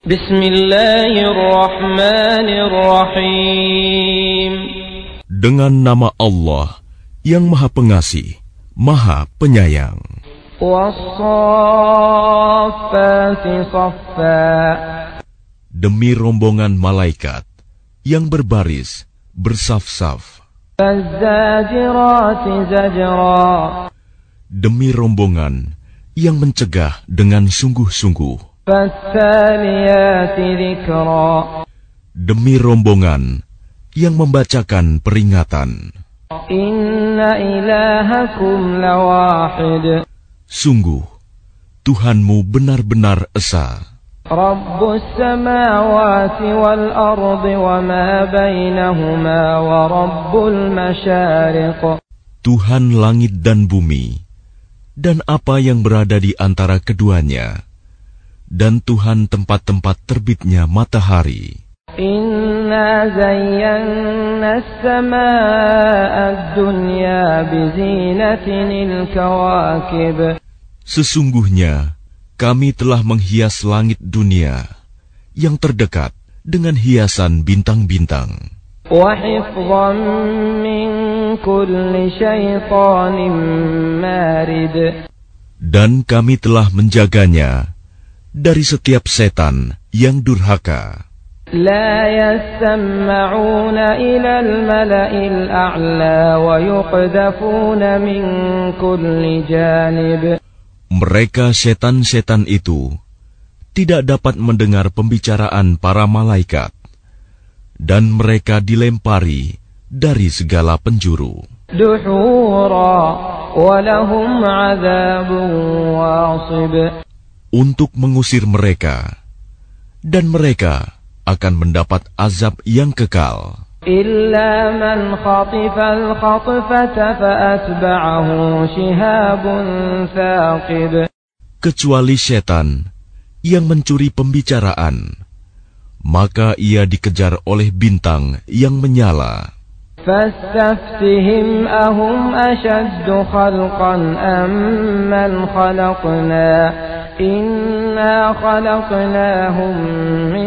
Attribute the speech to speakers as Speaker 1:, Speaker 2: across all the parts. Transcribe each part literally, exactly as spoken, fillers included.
Speaker 1: Bismillahirrahmanirrahim.
Speaker 2: Dengan nama Allah yang Maha Pengasih, Maha Penyayang.
Speaker 1: Was-saffati saffa.
Speaker 2: Demi rombongan malaikat yang berbaris bersaf-saf.
Speaker 1: Faz-zajirati zajra.
Speaker 2: Demi rombongan yang mencegah dengan sungguh-sungguh.
Speaker 1: Fas-saliyati dzikra.
Speaker 2: Demi rombongan yang membacakan peringatan.
Speaker 1: Inna ilahakum lawahid.
Speaker 2: Sungguh, Tuhanmu benar-benar esa.
Speaker 1: Rabbus samawati wal ardi wa ma bainahuma wa rabbul masyariq.
Speaker 2: Tuhan langit dan bumi, dan apa yang berada di antara keduanya, dan Tuhan tempat-tempat terbitnya matahari.
Speaker 1: Inna zayyana as-samaa'a ad-dunya bizinatinil kawakib.
Speaker 2: Sesungguhnya kami telah menghias langit dunia yang terdekat dengan hiasan bintang-bintang.
Speaker 1: Wa hifdhan min kulli syaitanin marid.
Speaker 2: Dan kami telah menjaganya dari setiap setan yang durhaka.
Speaker 1: La yasma'una ila al-mala'il a'la wa yuqdafuna min kulli janib.
Speaker 2: Mereka setan-setan itu tidak dapat mendengar pembicaraan para malaikat, dan mereka dilempari dari segala penjuru.
Speaker 1: Duhura wa lahum 'adzabun wasib.
Speaker 2: Untuk mengusir mereka, dan mereka akan mendapat azab yang kekal.
Speaker 1: Illa man khatifal khatfata fa'atba'ahu shihabun thaqib.
Speaker 2: Kecuali setan yang mencuri pembicaraan, maka ia dikejar oleh bintang yang menyala.
Speaker 1: Fastaftihim ahum ashaddu khalqan amman khalaqna. Inna khalaqnahum min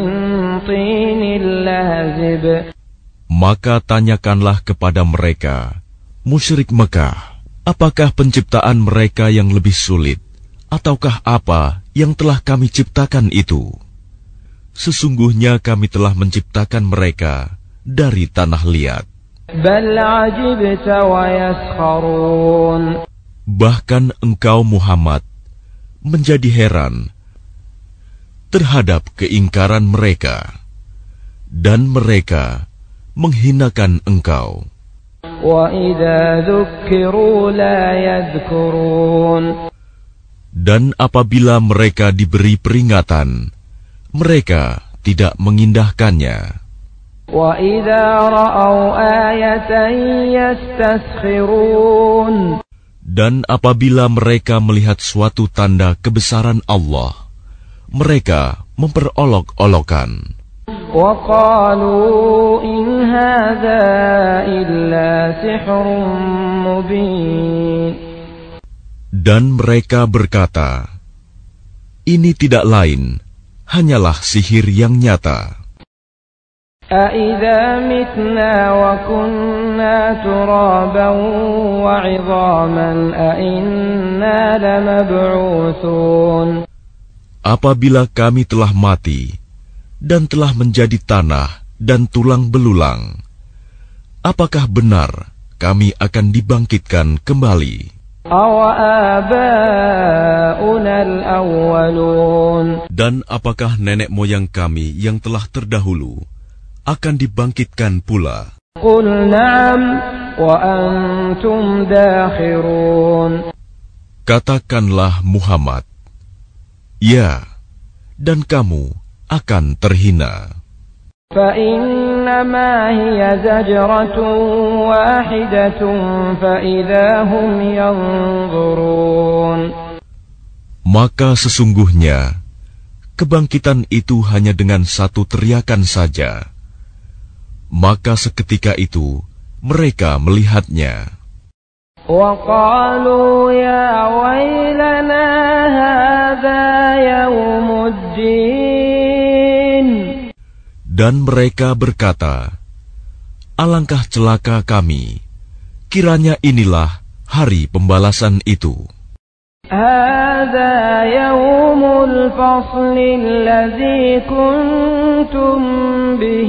Speaker 1: tinil lazib.
Speaker 2: Maka tanyakanlah kepada mereka, musyrik Mekah, apakah penciptaan mereka yang lebih sulit, ataukah apa yang telah kami ciptakan itu? Sesungguhnya kami telah menciptakan mereka dari tanah liat.
Speaker 1: Bal ajibta wa yaskharun.
Speaker 2: Bahkan engkau Muhammad menjadi heran terhadap keingkaran mereka, dan mereka menghinakan engkau.
Speaker 1: Wa idza dzukkiru la yadhkurun.
Speaker 2: Dan apabila mereka diberi peringatan, mereka tidak mengindahkannya.
Speaker 1: Wa idza ra'aw ayatan yastaskhirun.
Speaker 2: Dan apabila mereka melihat suatu tanda kebesaran Allah, mereka memperolok-olokan.
Speaker 1: وَقَالُوا إِنْ هَذَا إِلَّا سِحْرٌ مُبِينٌ.
Speaker 2: Dan mereka berkata, ini tidak lain, hanyalah sihir yang nyata.
Speaker 1: أَإِذَا مِتْنَا وَكُنَّا تُرَابًا وَعِظَامًا أَإِنَّا لَمَبْعُوثُونَ. Apabila
Speaker 2: kami telah mati dan telah menjadi tanah dan tulang belulang, apakah benar kami akan dibangkitkan kembali? Dan apakah nenek moyang kami yang telah terdahulu akan dibangkitkan pula? Katakanlah Muhammad, ya, dan kamu akan terhina. Maka sesungguhnya kebangkitan itu hanya dengan satu teriakan saja. Maka seketika itu mereka melihatnya.
Speaker 1: وقالوا يا ويلنا هذا يوم الدين
Speaker 2: Dan mereka berkata, alangkah celaka kami, kiranya inilah hari pembalasan itu.
Speaker 1: هذا يوم الفصل الذي كنتم به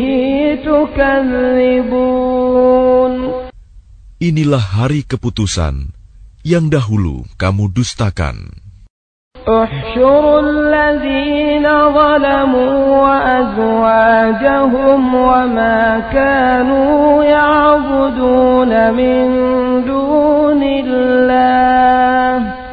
Speaker 1: تكذبون.
Speaker 2: Inilah hari keputusan yang dahulu kamu dustakan.
Speaker 1: احشروا الذين ظلموا وأزواجهم وما كانوا يعبدون من دون الله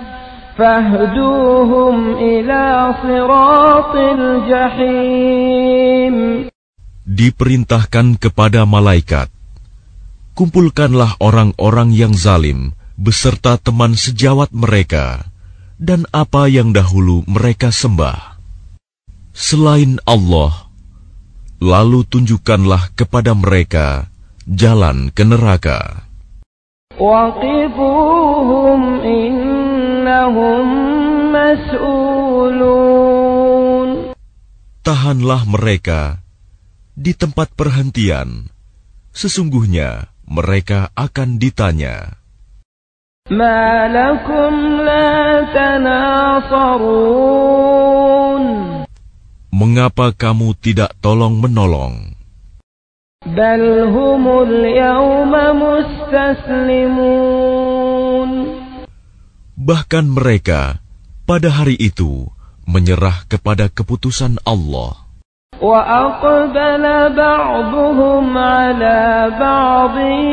Speaker 1: فاهدوهم إلى صراط الجحيم.
Speaker 2: Diperintahkan kepada malaikat, kumpulkanlah orang-orang yang zalim beserta teman sejawat mereka dan apa yang dahulu mereka sembah selain Allah, lalu tunjukkanlah kepada mereka jalan ke neraka.
Speaker 1: Waqifuhum innahum mas'ulun.
Speaker 2: Tahanlah mereka di tempat perhentian, sesungguhnya mereka akan ditanya.
Speaker 1: Ma lakum la tanasarun.
Speaker 2: Mengapa kamu tidak tolong-menolong?
Speaker 1: Bal humul yawma mustaslimun.
Speaker 2: Bahkan mereka pada hari itu menyerah kepada keputusan Allah.
Speaker 1: Wa aqbala ba'duhum 'ala ba'din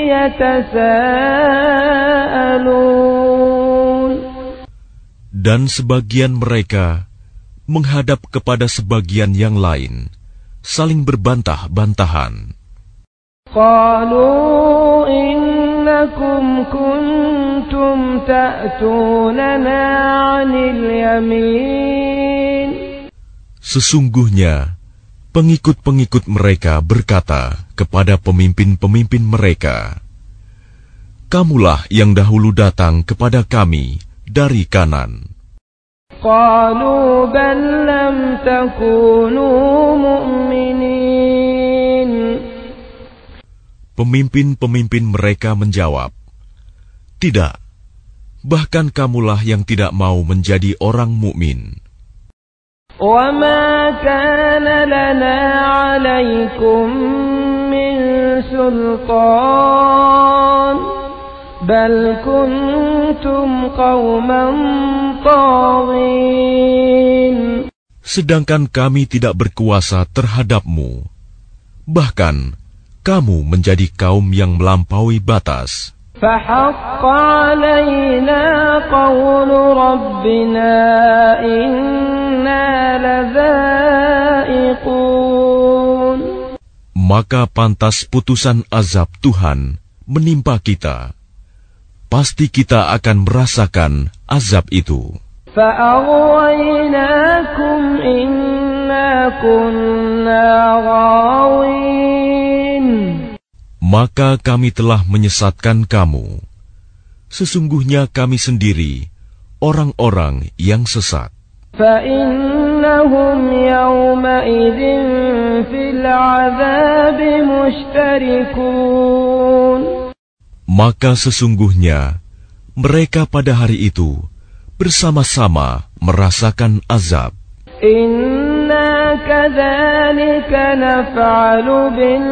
Speaker 1: yatasaalun.
Speaker 2: Dan sebagian mereka menghadap kepada sebagian yang lain, saling berbantah-bantahan.
Speaker 1: Qalu innakum kuntum ta'tunana 'anil yamin.
Speaker 2: Sesungguhnya pengikut-pengikut mereka berkata kepada pemimpin-pemimpin mereka, kamulah yang dahulu datang kepada kami dari kanan.
Speaker 1: Qalu bal lam takunu mu'minin.
Speaker 2: Pemimpin-pemimpin mereka menjawab, tidak, bahkan kamulah yang tidak mau menjadi orang mukmin.
Speaker 1: وَمَا كَانَ لَنَا عَلَيْكُمْ مِنْ سُلْطَانٍ بَلْ كُنْتُمْ قَوْمًا طَاغِينَ.
Speaker 2: Sedangkan kami tidak berkuasa terhadapmu, bahkan kamu menjadi kaum yang melampaui batas.
Speaker 1: فَحَقَّ عَلَيْنَا قَوْلُ رَبِّنَا إِنَّا لَذَائِقُونَ.
Speaker 2: Maka pantas putusan azab Tuhan menimpa kita. Pasti kita akan merasakan azab itu.
Speaker 1: فَأَغْوَيْنَاكُمْ إِنَّا كُنَّا غَاوِينَ.
Speaker 2: Maka kami telah menyesatkan kamu. Sesungguhnya kami sendiri orang-orang yang sesat.
Speaker 1: فَإِنَّهُمْ يَوْمَئِذٍ فِي الْعَذَابِ مُشْتَرِكُونَ.
Speaker 2: Maka sesungguhnya mereka pada hari itu bersama-sama merasakan azab.
Speaker 1: Inna kadzalika naf'alu bil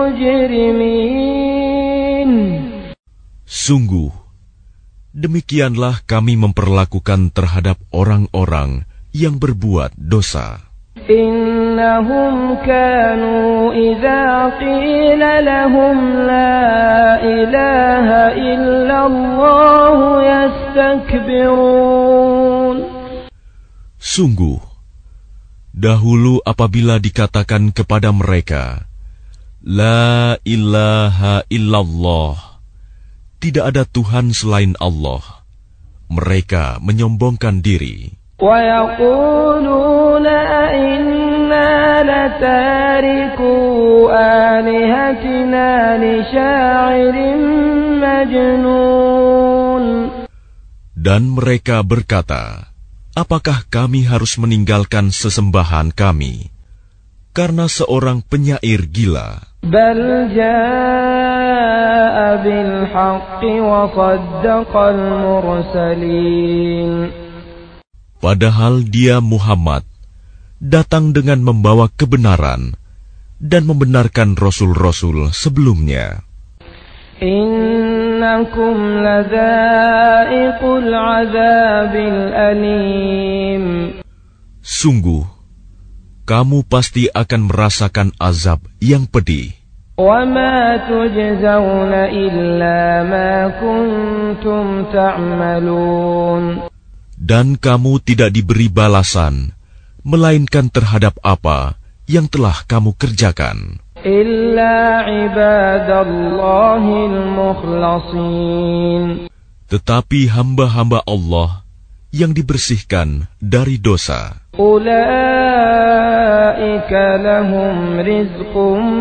Speaker 1: mujrimin.
Speaker 2: Sungguh, demikianlah kami memperlakukan terhadap orang-orang yang berbuat dosa.
Speaker 1: Innahum kanu idza qila lahum la ilaha illallah yastakbirun.
Speaker 2: Sungguh, dahulu apabila dikatakan kepada mereka, La ilaha illallah, tidak ada Tuhan selain Allah, mereka menyombongkan diri.
Speaker 1: وَيَقُولُونَ أَإِنَّا لَتَارِكُو آلِهَتِنَا لِشَاعِرٍ مَجْنُونٍ.
Speaker 2: Dan mereka berkata, apakah kami harus meninggalkan sesembahan kami karena seorang penyair gila.
Speaker 1: بل جاء بالحق وصدق المرسلين.
Speaker 2: Padahal dia Muhammad datang dengan membawa kebenaran dan membenarkan rasul-rasul sebelumnya.
Speaker 1: إنكم لذائق العذاب الأليم.
Speaker 2: Sungguh, kamu pasti akan merasakan azab yang pedih.
Speaker 1: وما تجزون إلا ما كنتم تعملون.
Speaker 2: Dan kamu tidak diberi balasan, melainkan terhadap apa yang telah kamu kerjakan.
Speaker 1: إلا عباد الله المخلصين.
Speaker 2: Tetapi hamba-hamba Allah yang dibersihkan dari dosa.
Speaker 1: أولئك لهم رزق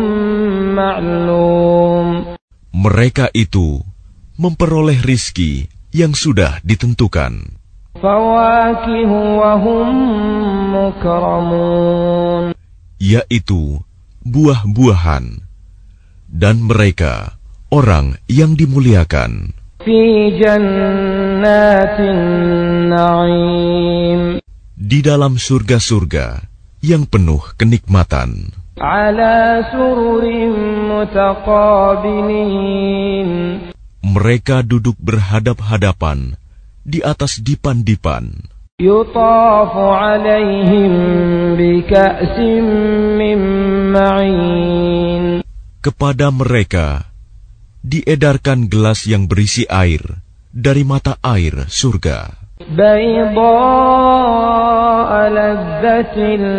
Speaker 1: معلوم.
Speaker 2: Mereka itu memperoleh rizki yang sudah ditentukan.
Speaker 1: فواكه وهم مكرمون.
Speaker 2: Yaitu buah-buahan, dan mereka orang yang dimuliakan.
Speaker 1: في جنات النعيم.
Speaker 2: Di dalam surga-surga yang penuh kenikmatan.
Speaker 1: على سرر متقابلين.
Speaker 2: Mereka duduk berhadap-hadapan di atas dipan-dipan.
Speaker 1: يطاف عليهم بكأس من معين.
Speaker 2: Kepada mereka diedarkan gelas yang berisi air dari mata air surga.
Speaker 1: بيضاء لذة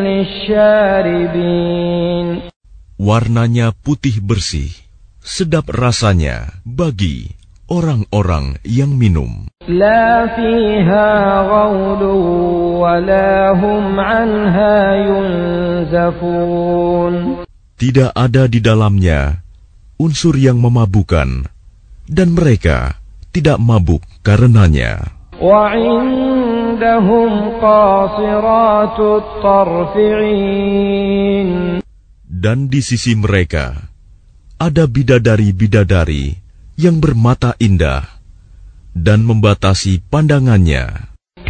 Speaker 1: للشاربين.
Speaker 2: Warnanya putih bersih, sedap rasanya bagi orang-orang yang minum.
Speaker 1: لا فيها غول ولا هم عنها ينزفون.
Speaker 2: Tidak ada di dalamnya unsur yang memabukkan, dan mereka tidak mabuk karenanya.
Speaker 1: وعندهم قاصرات الطرف عين.
Speaker 2: Dan di sisi mereka ada bidadari-bidadari yang bermata indah dan membatasi pandangannya.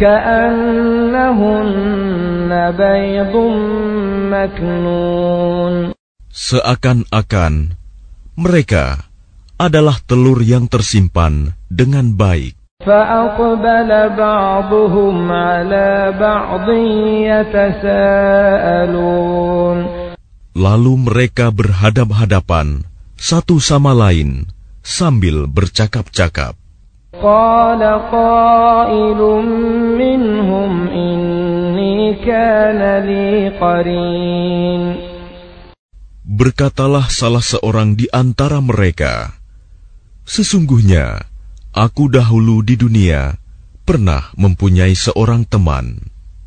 Speaker 1: كأنهن بيض مكنون.
Speaker 2: Seakan-akan mereka adalah telur yang tersimpan dengan baik.
Speaker 1: فأقبل بعضهم على بعض يتساءلون.
Speaker 2: Lalu mereka berhadap-hadapan satu sama lain sambil bercakap-cakap.
Speaker 1: قال قائل منهم إني كان لي قرين.
Speaker 2: Berkatalah salah seorang di antara mereka, sesungguhnya aku dahulu di dunia pernah mempunyai seorang teman.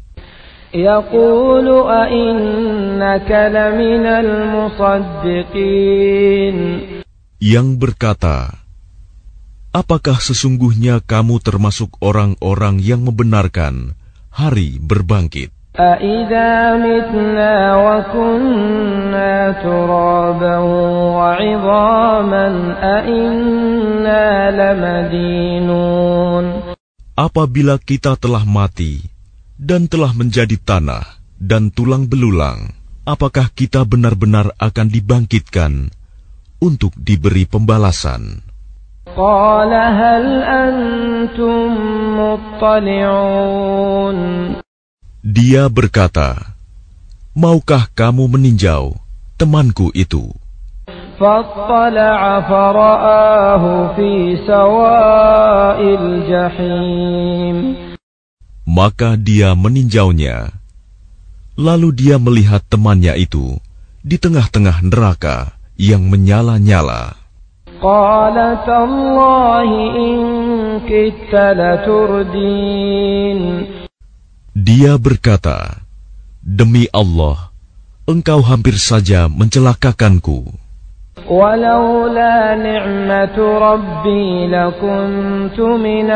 Speaker 1: يقول أئنك لمن المصدقين.
Speaker 2: Yang berkata, apakah sesungguhnya kamu termasuk orang-orang yang membenarkan hari berbangkit?
Speaker 1: أَإِذَا مِتْنَا وَكُنَّا تُرَابًا وَعِظَامًا أَإِنَّا لَمَدِينُونَ.
Speaker 2: Apabila kita telah mati dan telah menjadi tanah dan tulang belulang, apakah kita benar-benar akan dibangkitkan untuk diberi pembalasan?
Speaker 1: قَالَ هَلْ أَنْتُمْ مُطَّلِعُونَ.
Speaker 2: Dia berkata, maukah kamu meninjau temanku itu?
Speaker 1: فَاطَّلَعَ فَرَآهُ فِي سَوَاءِ الْجَحِيمِ.
Speaker 2: Maka dia meninjaunya. Lalu dia melihat temannya itu di tengah-tengah neraka yang menyala-nyala.
Speaker 1: قَالَ تَاللَّهِ إِن كِدتَّ لَتُرْدِينِ.
Speaker 2: Dia berkata, demi Allah, engkau hampir saja mencelakakanku.
Speaker 1: وَلَوْلَا نِعْمَةُ رَبِّي لَكُنْتُ مِنَ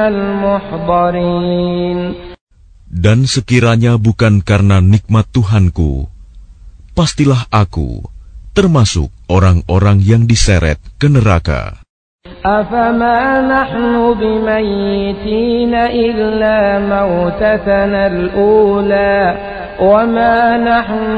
Speaker 1: الْمُحْضَرِينَ.
Speaker 2: Dan sekiranya bukan karena nikmat Tuhanku, pastilah aku termasuk orang-orang yang diseret ke neraka.
Speaker 1: أفما نحن بميتين إلا موتتنا الأولى وما نحن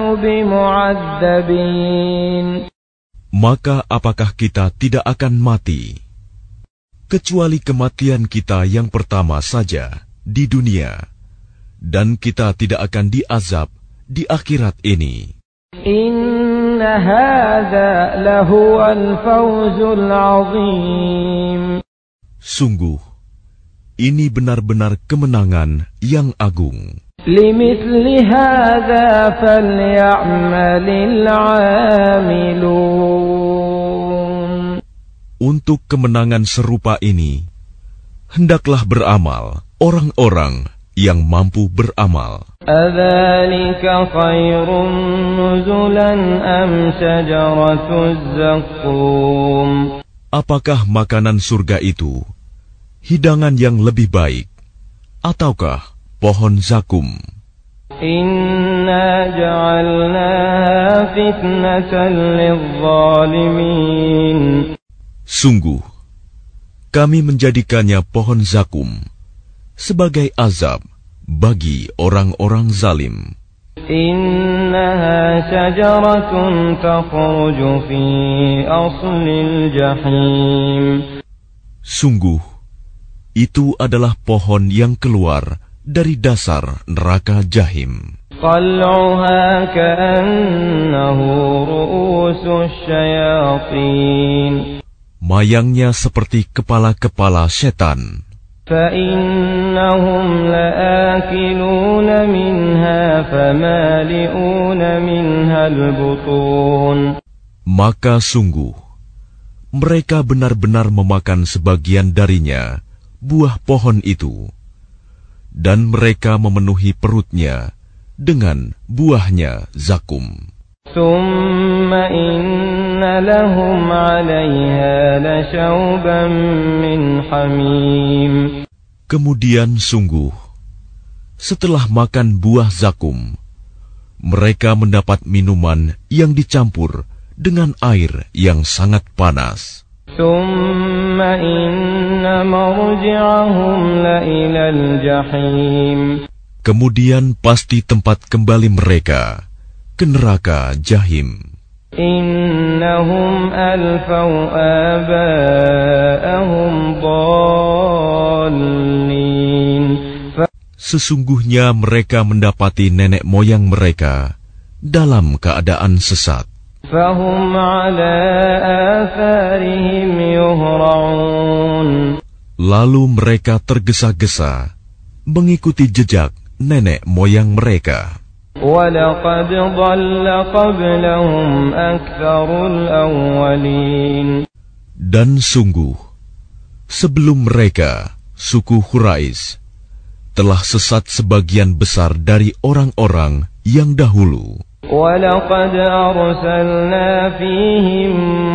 Speaker 1: بمعذبين.
Speaker 2: Maka apakah kita tidak akan mati, kecuali kematian kita yang pertama saja di dunia, dan kita tidak akan diazab di akhirat ini.
Speaker 1: Inna hadza lahuwal fawzul azim.
Speaker 2: Sungguh, ini benar-benar kemenangan yang agung.
Speaker 1: Limithli hadza falya'malil 'amilun.
Speaker 2: Untuk kemenangan serupa ini, hendaklah beramal orang-orang yang mampu beramal.
Speaker 1: Adzalika khairun nuzulan am syajaratuz zaqqum.
Speaker 2: Apakah makanan surga itu hidangan yang lebih baik, ataukah pohon zakum?
Speaker 1: Inna ja'alnaha fitnatan lidh-dhalimin.
Speaker 2: Sungguh, kami menjadikannya pohon zakum sebagai azab bagi orang-orang zalim.
Speaker 1: Innaha syajaratun takhruju fi aslil jahim.
Speaker 2: Sungguh, itu adalah pohon yang keluar dari dasar neraka jahim.
Speaker 1: Qal'uha ka'annahu ru'usus syayatin.
Speaker 2: Mayangnya seperti kepala-kepala setan.
Speaker 1: فَإِنَّهُمْ لَآكِلُونَ مِنْهَا فَمَالِئُونَ مِنْهَا الْبُطُونَ.
Speaker 2: Maka sungguh, mereka benar-benar memakan sebagian darinya, buah pohon itu, dan mereka memenuhi perutnya dengan buahnya zakum.
Speaker 1: ثُمَّ إِنَّ لَهُمْ عَلَيْهَا لَشَوْبًا مِّنْ حَمِيمٍ.
Speaker 2: Kemudian sungguh, setelah makan buah zakum, mereka mendapat minuman yang dicampur dengan air yang sangat panas.
Speaker 1: ثُمَّ إِنَّ مَرْجِعَهُمْ لَإِلَى الْجَحِيمِ.
Speaker 2: Kemudian pasti tempat kembali mereka ke neraka jahim.
Speaker 1: Innahum alfaw aba'ahum dallin.
Speaker 2: Sesungguhnya mereka mendapati nenek moyang mereka dalam keadaan sesat.
Speaker 1: Fahum ala atharihim yuhra'un.
Speaker 2: Lalu mereka tergesa-gesa mengikuti jejak nenek moyang mereka.
Speaker 1: وَلَقَدْ ضَلَّ قَبْلَهُمْ أَكْثَرُ الْأَوَّلِينَ.
Speaker 2: Dan sungguh, sebelum mereka, suku Quraisy, telah sesat sebagian besar dari orang-orang yang dahulu.
Speaker 1: وَلَقَدْ أَرْسَلْنَا فِيهِمْ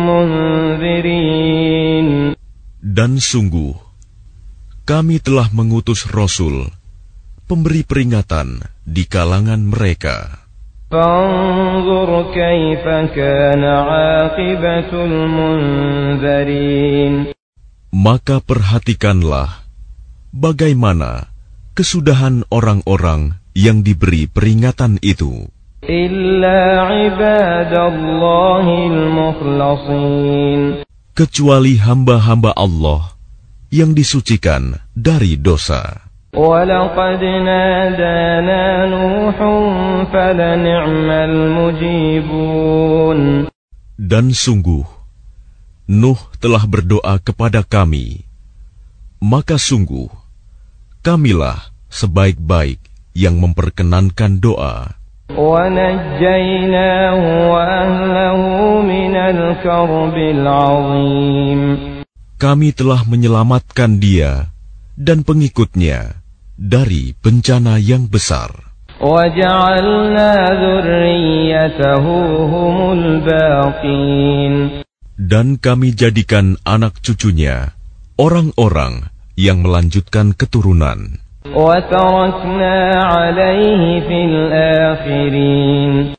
Speaker 1: مُنذِرِينَ.
Speaker 2: Dan sungguh, kami telah mengutus Rasul, pemberi peringatan di kalangan mereka.
Speaker 1: فَانظُرْ كَيْفَ كَانَ عَاقِبَةُ الْمُنذَرِينَ.
Speaker 2: Maka perhatikanlah bagaimana kesudahan orang-orang yang diberi peringatan itu.
Speaker 1: إِلَّا عِبَادَ اللَّهِ الْمُخْلَصِينَ.
Speaker 2: Kecuali hamba-hamba Allah yang disucikan dari dosa.
Speaker 1: وَلَقَدْ نَادَانَا نُوحٌ فَلَنِعْمَ الْمُجِيبُونَ.
Speaker 2: Dan sungguh, Nuh telah berdoa kepada kami, maka sungguh, kamilah sebaik-baik yang memperkenankan doa.
Speaker 1: وَنَجَّيْنَاهُ وَأَهْلَهُ مِنَ الْكَرْبِ الْعَظِيمِ. Kami
Speaker 2: telah menyelamatkan dia dan pengikutnya dari bencana yang besar.
Speaker 1: وَجَعَلْنَا ذُرِّيَّتَهُ هُمُ الْبَاقِينَ.
Speaker 2: Dan kami jadikan anak cucunya orang-orang yang melanjutkan keturunan.
Speaker 1: وَتَرَكْنَا عَلَيْهِ فِي الْآخِرِينَ.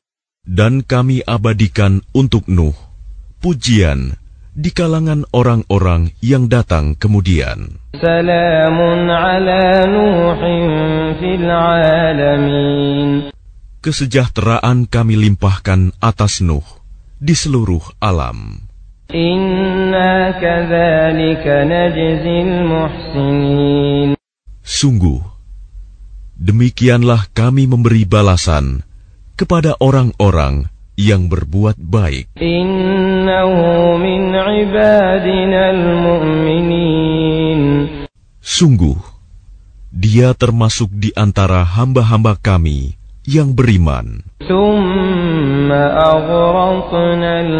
Speaker 2: Dan kami abadikan untuk Nuh pujian di kalangan orang-orang yang datang kemudian.
Speaker 1: Salamun ala Nuhin fil alamin.
Speaker 2: Kesejahteraan kami limpahkan atas Nuh di seluruh alam.
Speaker 1: Inna kadzalika najzil muhsinin.
Speaker 2: Sungguh, demikianlah kami memberi balasan kepada orang-orang yang berbuat baik.
Speaker 1: Innahu min ibadinal mu'minin.
Speaker 2: Sungguh, dia termasuk di antara hamba-hamba kami yang beriman.
Speaker 1: Tsumma aghraqnal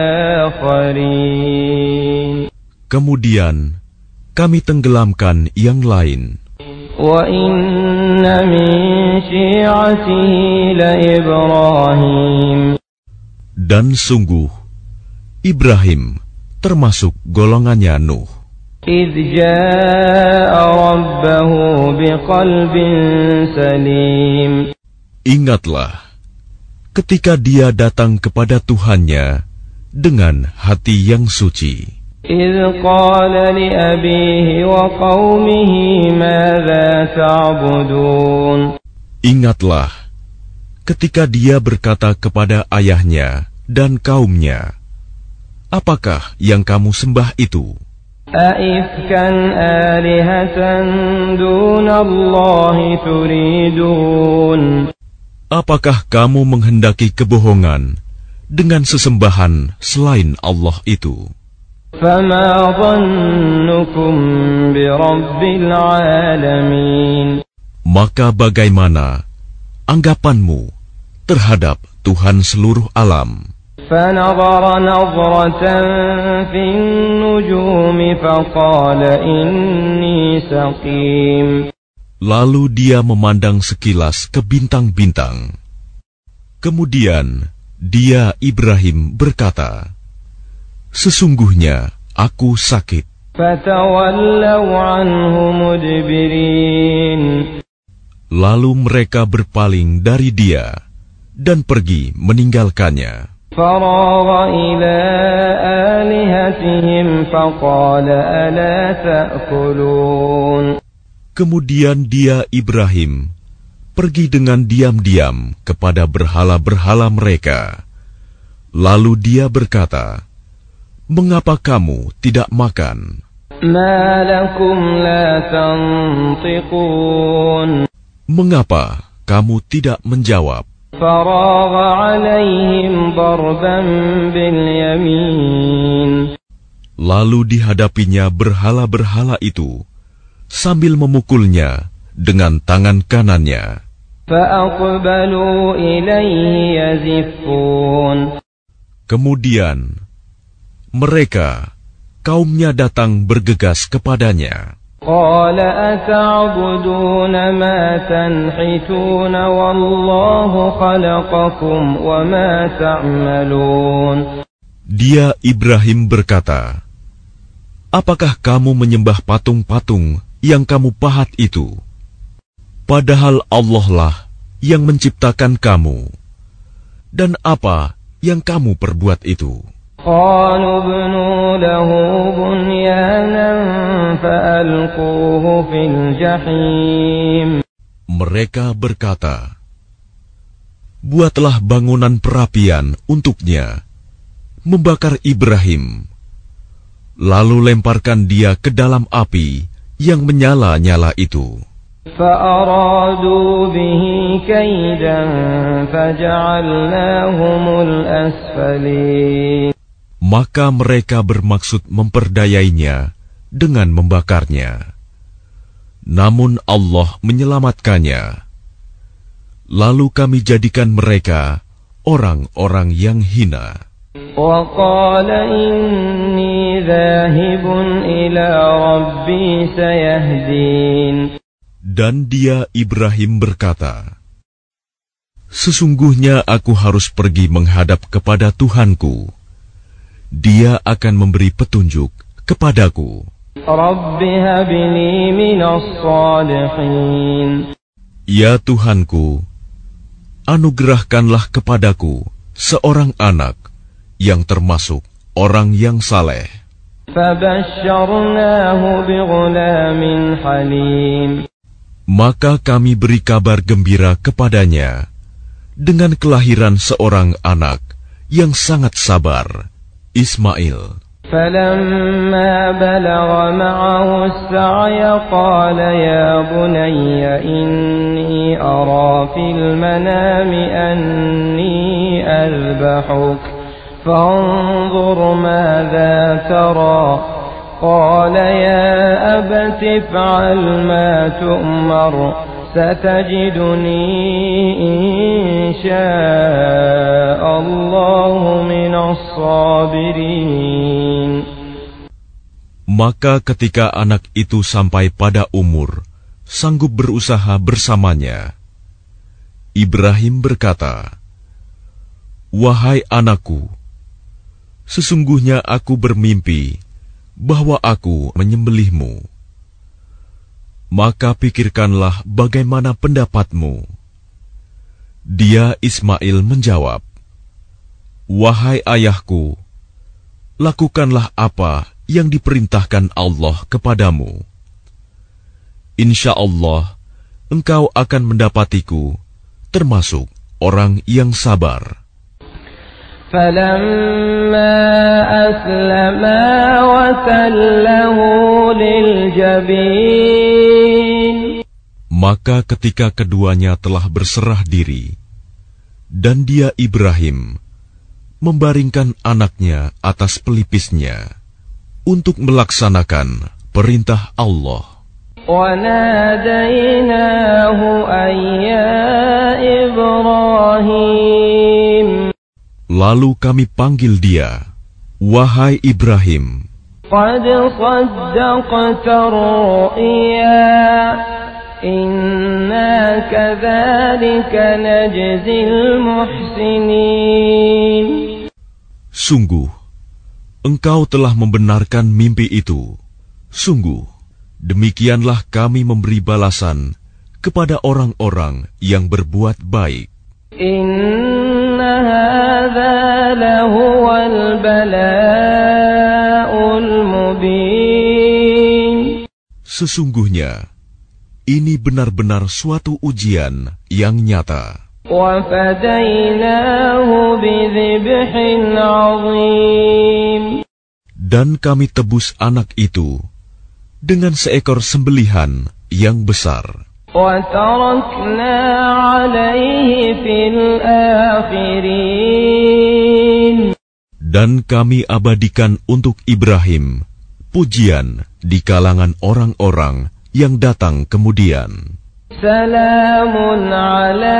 Speaker 1: akharin.
Speaker 2: Kemudian kami tenggelamkan yang lain.
Speaker 1: Wa inna min syi'atihi la Ibrahim.
Speaker 2: Dan sungguh, Ibrahim termasuk golongannya Nuh.
Speaker 1: Idh jaa'a rabbahu biqalbin salim.
Speaker 2: Ingatlah, ketika dia datang kepada Tuhannya dengan hati yang suci.
Speaker 1: إذ قال لأبيه وقومه ماذا تعبدون.
Speaker 2: Ingatlah, ketika dia berkata kepada ayahnya dan kaumnya, apakah yang kamu sembah itu?
Speaker 1: أئفكا آلهة دون الله تريدون.
Speaker 2: Apakah kamu menghendaki kebohongan dengan sesembahan selain Allah itu?
Speaker 1: فما ظنكم برب العالمين.
Speaker 2: Maka bagaimana anggapanmu terhadap Tuhan seluruh alam?
Speaker 1: فنظر نظرة في النجوم فقال إني سقيم.
Speaker 2: Lalu dia memandang sekilas ke bintang-bintang. Kemudian dia Ibrahim berkata, sesungguhnya aku sakit. Lalu mereka berpaling dari dia dan pergi meninggalkannya. Kemudian dia Ibrahim pergi dengan diam-diam kepada berhala-berhala mereka. Lalu dia berkata, mengapa kamu tidak makan? Mengapa kamu tidak menjawab? Lalu dihadapinya berhala-berhala itu sambil memukulnya dengan tangan kanannya. Kemudian mereka, kaumnya datang bergegas kepadanya. Dia Ibrahim berkata, apakah kamu menyembah patung-patung yang kamu pahat itu? Padahal Allah lah yang menciptakan kamu. Dan apa yang kamu perbuat itu?
Speaker 1: قالوا ابنوا له بنيانا فألقوه في الجحيم.
Speaker 2: Mereka berkata, buatlah bangunan perapian untuknya, membakar Ibrahim, lalu lemparkan dia ke dalam api yang menyala-nyala itu. فأرادوا به كيدا فجعلناهم الأسفلين. Maka mereka bermaksud memperdayainya dengan membakarnya. Namun Allah menyelamatkannya. Lalu kami jadikan mereka orang-orang yang hina.
Speaker 1: وقال إني ذاهب إلى ربي سيهدين.
Speaker 2: Dan dia Ibrahim berkata, sesungguhnya aku harus pergi menghadap kepada Tuhanku. Dia akan memberi petunjuk kepadaku.
Speaker 1: Rabbi habli minas salihin.
Speaker 2: Ya Tuhanku, anugerahkanlah kepadaku seorang anak yang termasuk orang yang saleh. Maka kami beri kabar gembira kepadanya dengan kelahiran seorang anak yang sangat sabar, Ismail.
Speaker 1: فلما بلغ معه السعي قال يا بني إني أرى في المنام أني أذبحك فانظر ماذا ترى قال يا أبت افعل ما تؤمر ستجدني إن شاء الله من الصابرين.
Speaker 2: Maka ketika anak itu sampai pada umur sanggup berusaha bersamanya, Ibrahim berkata, "Wahai anakku, sesungguhnya aku bermimpi bahwa aku menyembelihmu. Maka pikirkanlah bagaimana pendapatmu." Dia Ismail menjawab, "Wahai ayahku, lakukanlah apa yang diperintahkan Allah kepadamu. Insya Allah, engkau akan mendapatiku termasuk orang yang sabar."
Speaker 1: فَلَمَّا أَسْلَمَا وَتَلَّهُ لِلْجَبِينِ.
Speaker 2: Maka ketika keduanya telah berserah diri, dan dia Ibrahim membaringkan anaknya atas pelipisnya untuk melaksanakan perintah Allah.
Speaker 1: وَنَادَيْنَاهُ أَن يَا إِبْرَاهِيمُ.
Speaker 2: Lalu kami panggil dia, "Wahai Ibrahim,
Speaker 1: قَدْ صَدَّقْتَ الرُّؤْيَا إِنَّا كَذَلِكَ نَجْزِي الْمُحْسِنِينَ."
Speaker 2: Sungguh, engkau telah membenarkan mimpi itu. Sungguh, demikianlah kami memberi balasan kepada orang-orang yang berbuat baik.
Speaker 1: Inna hadza lahuwal bala'ul mubin.
Speaker 2: Sesungguhnya, ini benar-benar suatu ujian yang nyata.
Speaker 1: Wa fadainahu bidzibhin 'azim.
Speaker 2: Dan kami tebus anak itu dengan seekor sembelihan yang besar.
Speaker 1: وَتَرَكْنَا عَلَيْهِ فِي الْآخِرِينَ.
Speaker 2: Dan kami abadikan untuk Ibrahim pujian di kalangan orang-orang yang datang kemudian.
Speaker 1: Salamun ala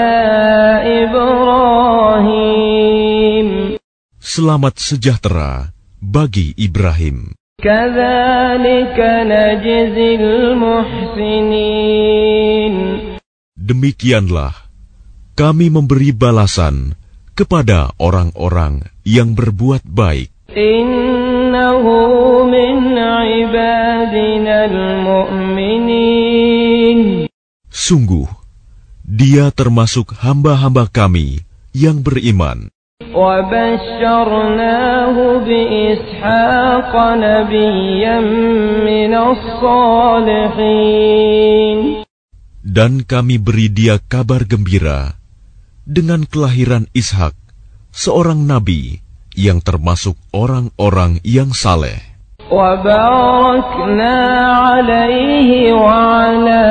Speaker 1: Ibrahim.
Speaker 2: Selamat sejahtera bagi Ibrahim.
Speaker 1: Kadzalika najzil muhsinin.
Speaker 2: Demikianlah kami memberi balasan kepada orang-orang yang berbuat baik.
Speaker 1: Innahu min ibadinal mu'minin.
Speaker 2: Sungguh, dia termasuk hamba-hamba kami yang beriman.
Speaker 1: وَبَشَّرْنَاهُ بِإِسْحَاقَ نَبِيًّا مِنَ الصَّالِحِينَ.
Speaker 2: Dan kami beri dia kabar gembira dengan kelahiran Ishak, seorang nabi yang termasuk orang-orang yang saleh.
Speaker 1: وَبَارَكْنَا عَلَيْهِ وَعَلَى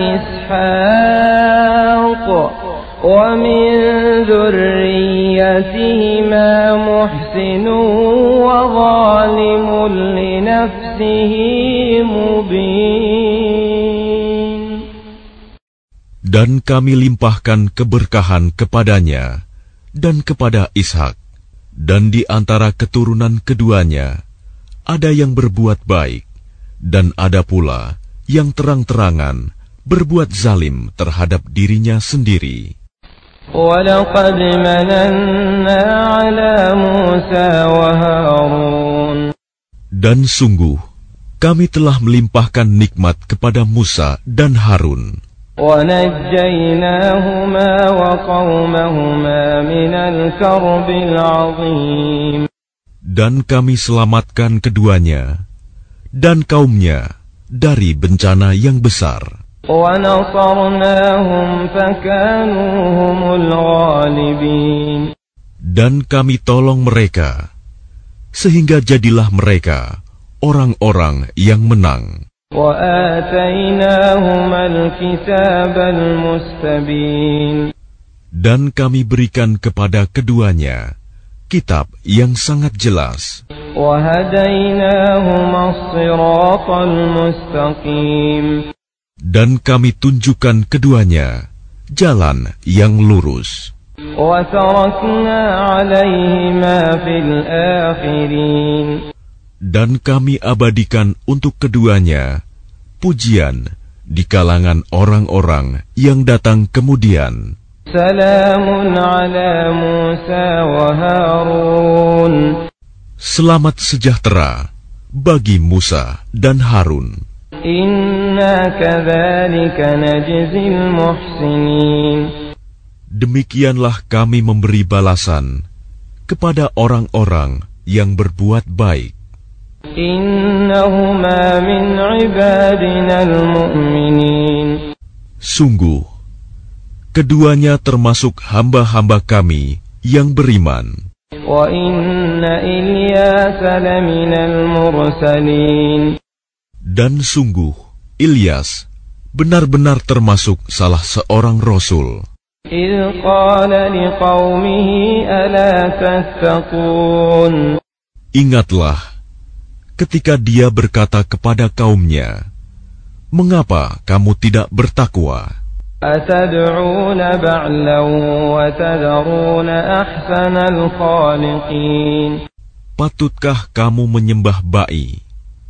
Speaker 1: إِسْحَاقَ وَمِنْ ذُرِّيَّتِهِمَا مُحْسِنٌ وَظَالِمٌ لِنَفْسِهِ مُبِينٌ.
Speaker 2: Dan kami limpahkan keberkahan kepadanya dan kepada Ishak, dan di antara keturunan keduanya ada yang berbuat baik, dan ada pula yang terang-terangan berbuat zalim terhadap dirinya sendiri.
Speaker 1: وَلَقَدْ مَنَنَّا عَلَى مُوسَى وَهَارُونَ.
Speaker 2: Dan sungguh, kami telah melimpahkan nikmat kepada Musa dan Harun.
Speaker 1: ونجيناهما وقومهما من الكرب العظيم.
Speaker 2: Dan kami selamatkan keduanya dan kaumnya dari bencana yang besar.
Speaker 1: وَنَصَرْنَاهُمْ فَكَانُوا هُمُ الْغَالِبِينَ.
Speaker 2: Dan kami tolong mereka, sehingga jadilah mereka orang-orang yang menang.
Speaker 1: وَآتَيْنَاهُمَا الْكِتَابَ الْمُسْتَبِينَ.
Speaker 2: Dan kami berikan kepada keduanya kitab yang sangat jelas.
Speaker 1: وَهَدَيْنَاهُمَا الصِّرَاطَ الْمُسْتَقِيمَ.
Speaker 2: Dan kami tunjukkan keduanya jalan yang lurus.
Speaker 1: وَتَرَكْنَا عَلَيْهِمَا فِي الْآخِرِينَ.
Speaker 2: Dan kami abadikan untuk keduanya pujian di kalangan orang-orang yang datang kemudian.
Speaker 1: Salamun ala Musa wa Harun.
Speaker 2: Selamat sejahtera bagi Musa dan Harun.
Speaker 1: Inna kadzalika najzil muhsinin.
Speaker 2: Demikianlah kami memberi balasan kepada orang-orang yang berbuat baik.
Speaker 1: Innahuma min ibadinal mu'minin.
Speaker 2: Sungguh, keduanya termasuk hamba-hamba kami yang beriman.
Speaker 1: Wa inna Ilyas laminal mursalin.
Speaker 2: Dan sungguh, Ilyas benar-benar termasuk salah seorang rasul.
Speaker 1: إذ قال لقومه ألا تتقون.
Speaker 2: Ingatlah ketika dia berkata kepada kaumnya, mengapa kamu tidak bertakwa?
Speaker 1: أتدعون بعلا وتذرون أحسن الخالقين.
Speaker 2: Patutkah kamu menyembah ba'i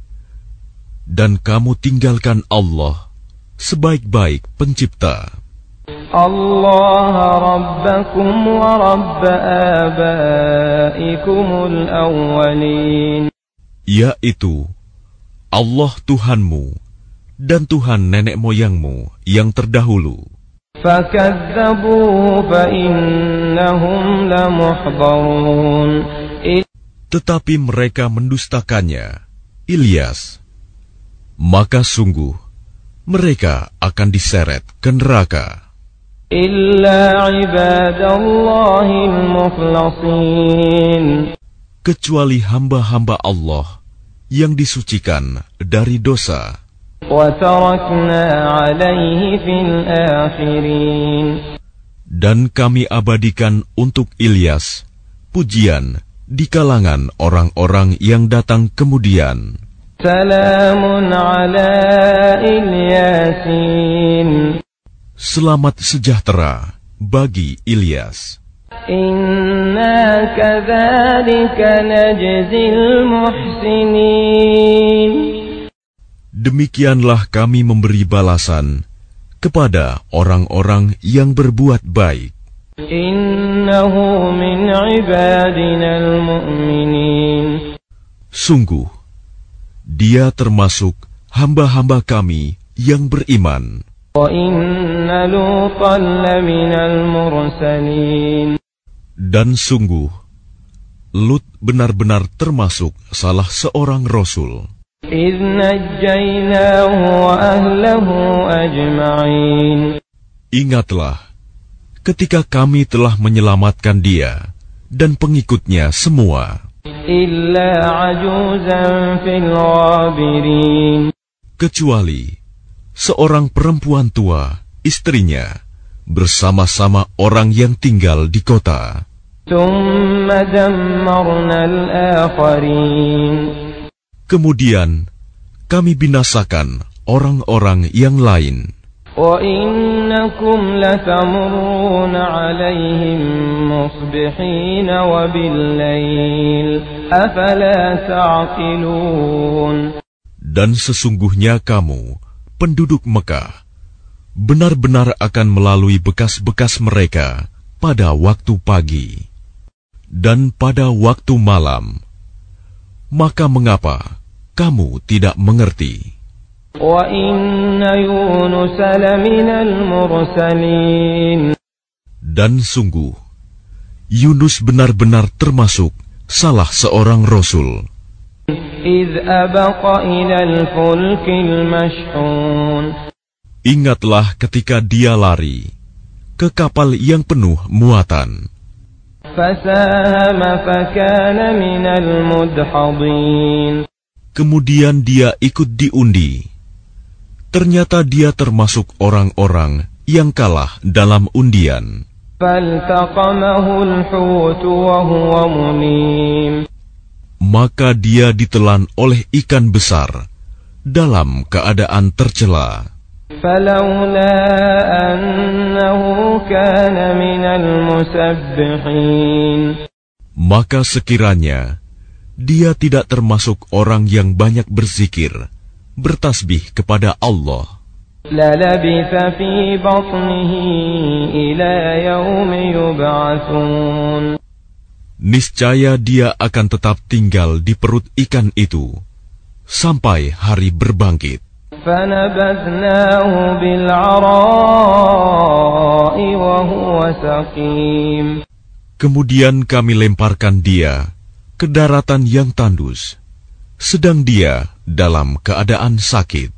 Speaker 2: dan kamu tinggalkan Allah sebaik-baik pencipta?
Speaker 1: Allah Rabbakum wa Rabb abaikumul awwalin.
Speaker 2: Yaitu Allah Tuhanmu dan Tuhan nenek moyangmu yang terdahulu.
Speaker 1: Fakadzabuhu fa innahum lamuhdarun.
Speaker 2: Tetapi mereka mendustakannya, Ilyas. Maka sungguh mereka akan diseret ke neraka. Illa ibadallahil mukhlasin. Kecuali hamba-hamba Allah yang disucikan dari dosa.
Speaker 1: Wa tarakna alaihi fil akhirin.
Speaker 2: Dan kami abadikan untuk Ilyas pujian di kalangan orang-orang yang datang kemudian.
Speaker 1: Salamun ala Ilyasin.
Speaker 2: Selamat sejahtera bagi Ilyas.
Speaker 1: Inna kadzalika najzil muhsinin.
Speaker 2: Demikianlah kami memberi balasan kepada orang-orang yang berbuat baik.
Speaker 1: Innahu min ibadinal mu'minin.
Speaker 2: Sungguh, dia termasuk hamba-hamba kami yang beriman. Dan sungguh, Lut benar-benar termasuk salah seorang rasul. Ingatlah, ketika kami telah menyelamatkan dia dan pengikutnya semua. Kecuali seorang perempuan tua, istrinya, bersama-sama orang yang tinggal di kota. Kemudian kami binasakan orang-orang yang lain. Dan sesungguhnya kamu, penduduk Mekah, benar-benar akan melalui bekas-bekas mereka pada waktu pagi dan pada waktu malam. Maka mengapa kamu tidak mengerti?
Speaker 1: وَإِنَّ يُونُسَ لَمِنَ الْمُرْسَلِينَ.
Speaker 2: Dan sungguh, Yunus benar-benar termasuk salah seorang Rasul.
Speaker 1: إِذْ أَبَقَ إِلَى الْفُلْكِ الْمَشْحُونِ.
Speaker 2: Ingatlah ketika dia lari ke kapal yang penuh muatan.
Speaker 1: فَسَاهَمَ فَكَانَ مِنَ الْمُدْحَضِينَ. Kemudian dia ikut diundi. Ternyata dia termasuk orang-orang yang kalah dalam undian. فَالْتَقَمَهُ الْحُوتُ وَهُوَ مُلِيمٌ. Maka dia ditelan oleh ikan besar dalam keadaan tercela. فَلَوْلَا أَنَّهُ كَانَ مِنَ الْمُسَبِّحِينَ. Maka sekiranya dia tidak termasuk orang yang banyak berzikir, bertasbih kepada Allah, لَلَبِثَ فِي بَطْنِهِ إِلَى يَوْمِ يُبْعَثُونَ. Niscaya dia akan tetap tinggal di perut ikan itu sampai hari berbangkit. فَنَبَذْنَاهُ بِالْعَرَاءِ وَهُوَ سَقِيمٌ. Kemudian kami lemparkan dia ke daratan yang tandus, sedang dia dalam keadaan sakit.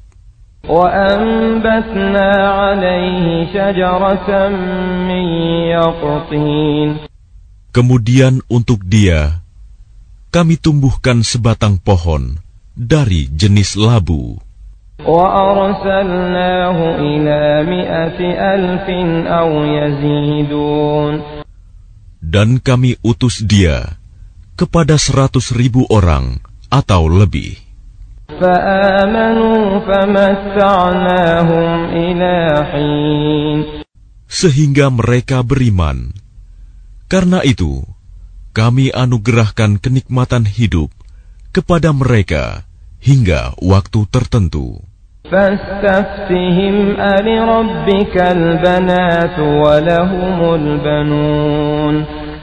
Speaker 1: وَأَنبَتْنَا عَلَيْهِ شَجَرَةً مِّن يَقْطِينٍ. Kemudian untuk dia kami tumbuhkan sebatang pohon dari jenis labu. وَأَرْسَلْنَاهُ إِلَى مِائَةِ أَلْفٍ أَوْ يَزِيدُونَ. Dan kami utus dia kepada seratus ribu orang atau lebih. فَآمَنُوا فَمَتَّعْنَاهُمْ إِلَى حِينٍ. Sehingga mereka beriman. Karena itu, kami anugerahkan kenikmatan hidup kepada mereka hingga waktu tertentu. فَاسْتَفْتِهِمْ أَلِرَبِّكَ الْبَنَاتُ وَلَهُمُ الْبَنُونَ.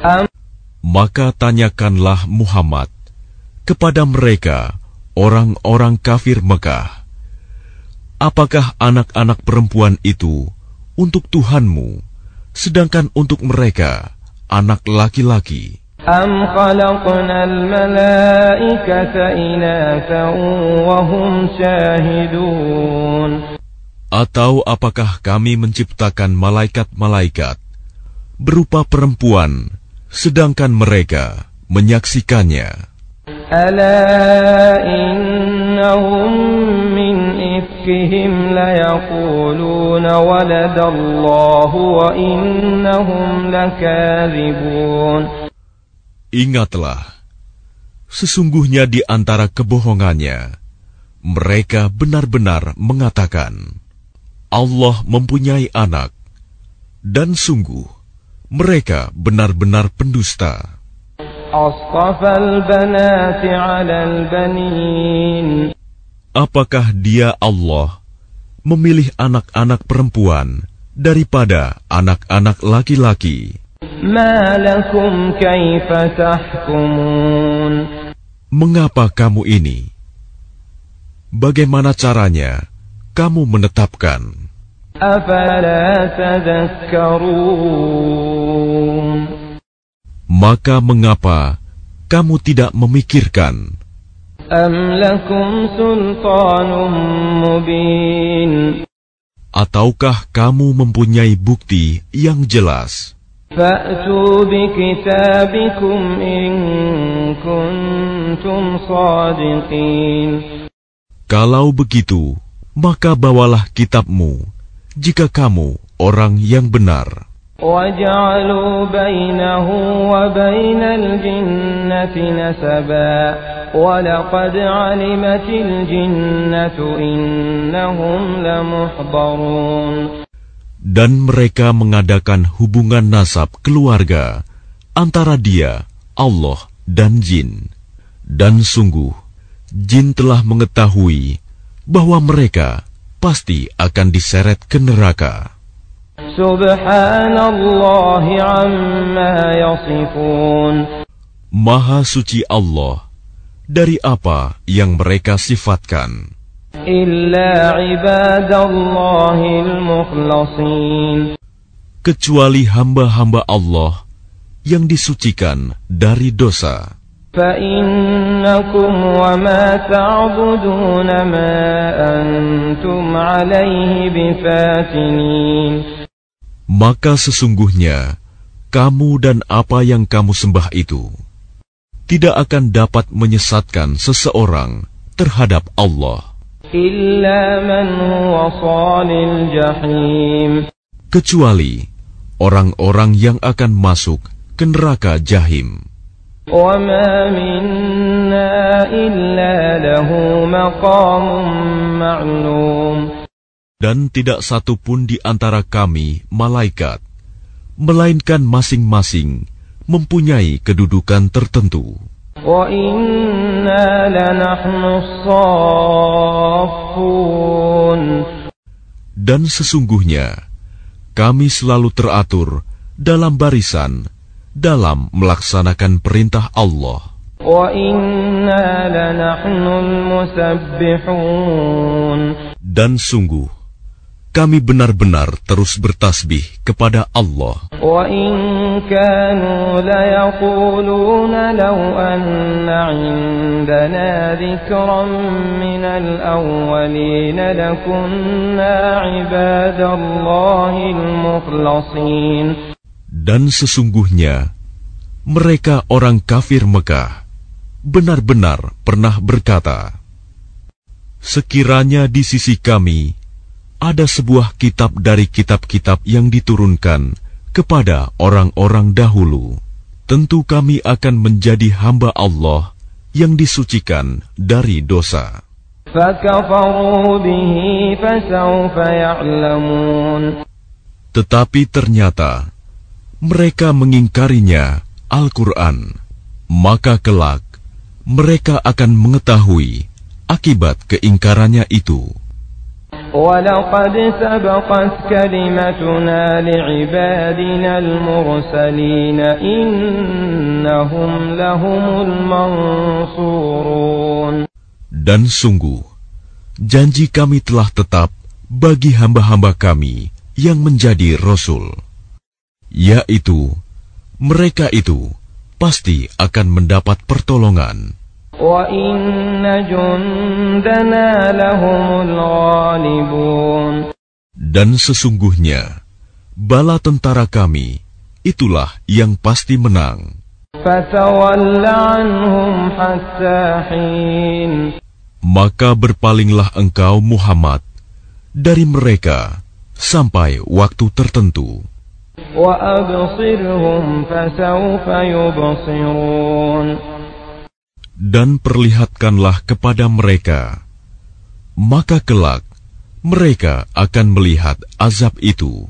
Speaker 1: Maka tanyakanlah Muhammad kepada mereka, orang-orang kafir Mekah, apakah anak-anak perempuan itu untuk Tuhanmu, sedangkan untuk mereka anak laki-laki? أَمْ خَلَقْنَا الْمَلَائِكَةَ إِنَاثًا وَهُمْ شَاهِدُونَ. Atau apakah kami menciptakan malaikat-malaikat berupa perempuan, sedangkan mereka menyaksikannya? أَلَا إِنَّهُمْ مِنْ إِفْكِهِمْ لَيَقُولُونَ وَلَدَ اللَّهُ وَإِنَّهُمْ لَكَاذِبُونَ. Ingatlah, sesungguhnya di antara kebohongannya, mereka benar-benar mengatakan, Allah mempunyai anak, dan sungguh, mereka benar-benar pendusta. Asqafal banati 'alal banin. Apakah dia Allah memilih anak-anak perempuan daripada anak-anak laki-laki? Ma lakum kaifa tahkumun. Mengapa kamu ini? Bagaimana caranya kamu menetapkan? Afala tadhakkarun. Maka mengapa kamu tidak memikirkan? Am lakum sultanun mubin. Ataukah kamu mempunyai bukti yang jelas? Fa'tu bikitabikum in kuntum shadiqin. Kalau begitu, maka bawalah kitabmu, jika kamu orang yang benar. وَجَعَلُوا بَيْنَهُ وَبَيْنَ الْجِنَّةِ نَسَبًا وَلَقَدْ عَلِمَتِ الْجِنَّةُ إِنَّهُمْ لَمُحْضَرُونَ. Dan mereka mengadakan hubungan nasab keluarga antara dia, Allah, dan jin. Dan sungguh, jin telah mengetahui bahwa mereka pasti akan diseret ke neraka. Subhanallahi amma yasifun. Maha suci Allah dari apa yang mereka sifatkan. Illa ibadallahil mukhlasin.
Speaker 2: Kecuali hamba-hamba Allah yang disucikan dari dosa.
Speaker 1: فَإِنَّكُمْ وَمَا تَعْبُدُونَ مَا أَنْتُمْ عَلَيْهِ بِفَاتِنِينَ.
Speaker 2: Maka sesungguhnya kamu dan apa yang kamu sembah itu tidak akan dapat menyesatkan seseorang terhadap Allah.
Speaker 1: إِلَّا مَنْ هُوَ صَالِ الْجَحِيمِ.
Speaker 2: Kecuali orang-orang yang akan masuk ke neraka Jahim.
Speaker 1: وَمَا مِنَّا إِلَّا لَهُ مَقَامٌ مَعْلُومٌ.
Speaker 2: Dan tidak satu pun di antara kami, malaikat, melainkan masing-masing mempunyai kedudukan tertentu.
Speaker 1: وَإِنَّا لَنَحْنُ الصَّافُّونَ.
Speaker 2: Dan sesungguhnya kami selalu teratur dalam barisan dalam melaksanakan perintah Allah.
Speaker 1: وَإِنَّا لَنَحْنُ الْمُسَبِّحُونَ.
Speaker 2: Dan sungguh kami benar-benar terus bertasbih kepada Allah.
Speaker 1: وَإِن كَانُوا لَيَقُولُونَ لَوْ أَنَّ عِندَنَا ذِكْرًا مِنَ الْأَوَّلِينَ لَكُنَّا عِبَادَ اللَّهِ الْمُخْلَصِينَ.
Speaker 2: Dan sesungguhnya mereka orang kafir Mekah benar-benar pernah berkata, sekiranya di sisi kami ada sebuah kitab dari kitab-kitab yang diturunkan kepada orang-orang dahulu, tentu kami akan menjadi hamba Allah yang disucikan dari dosa.
Speaker 1: فَكَفَرُوا بِهِ فَسَوْفَ يَعْلَمُونَ.
Speaker 2: Tetapi ternyata mereka mengingkarinya Al-Quran, maka kelak mereka akan mengetahui akibat keingkarannya itu.
Speaker 1: وَلَقَدْ سَبَقَتْ كَلِمَتُنَا لِعِبَادِنَا الْمُرْسَلِينَ إِنَّهُمْ لَهُمُ الْمَنْصُورُونَ.
Speaker 2: Dan sungguh janji kami telah tetap bagi hamba-hamba kami yang menjadi Rasul, yaitu mereka itu pasti akan mendapat pertolongan.
Speaker 1: وَإِنَّ جُنْدَنَا لَهُمُ الْغَالِبُونَ.
Speaker 2: Dan sesungguhnya bala tentara kami itulah yang pasti menang.
Speaker 1: فَتَوَلَّ عَنْهُمْ حَتَّى حِينٍ.
Speaker 2: Maka berpalinglah engkau Muhammad dari mereka sampai waktu tertentu.
Speaker 1: وَأَبْصِرْهُمْ فَسَوْفَ يُبْصِرُونَ.
Speaker 2: Dan perlihatkanlah kepada mereka, maka kelak mereka akan melihat azab itu.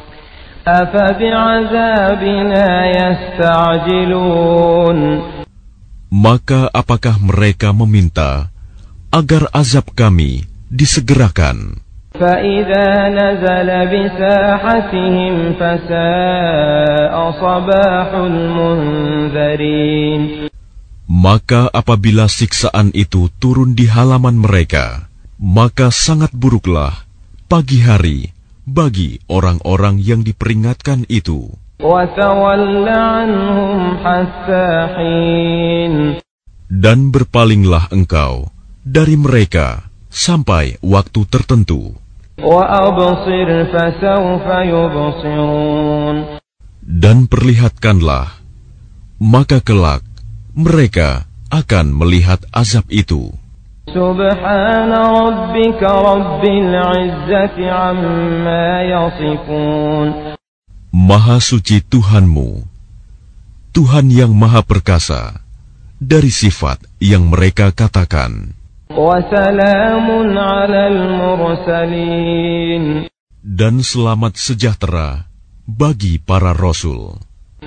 Speaker 1: أَفَبِعَذَابِنَا يَسْتَعْجِلُونَ.
Speaker 2: Maka apakah mereka meminta agar azab kami disegerakan?
Speaker 1: فَإِذَا نَزَلَ بِسَاحَتِهِمْ فَسَاءَ صَبَاحُ الْمُنذَرِينَ.
Speaker 2: Maka apabila siksaan itu turun di halaman mereka, maka sangat buruklah pagi hari bagi orang-orang yang diperingatkan itu.
Speaker 1: وَتَوَلَّ عَنْهُمْ حَتَّى حِينٍ.
Speaker 2: Dan berpalinglah engkau dari mereka sampai waktu tertentu.
Speaker 1: وَأَبْصِرْ فَسَوْفَ يُبْصِرُونَ.
Speaker 2: Dan perlihatkanlah, maka kelak mereka akan melihat azab itu.
Speaker 1: Subhana rabbika rabbil izzati amma yasifun.
Speaker 2: Maha suci Tuhanmu, Tuhan yang maha perkasa dari sifat yang mereka katakan.
Speaker 1: Wa salamun alal mursalin.
Speaker 2: Dan selamat sejahtera bagi para rasul.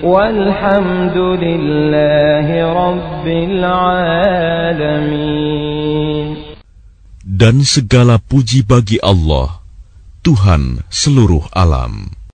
Speaker 1: Walhamdulillahi rabbil alamin.
Speaker 2: Dan segala puji bagi Allah, Tuhan seluruh alam.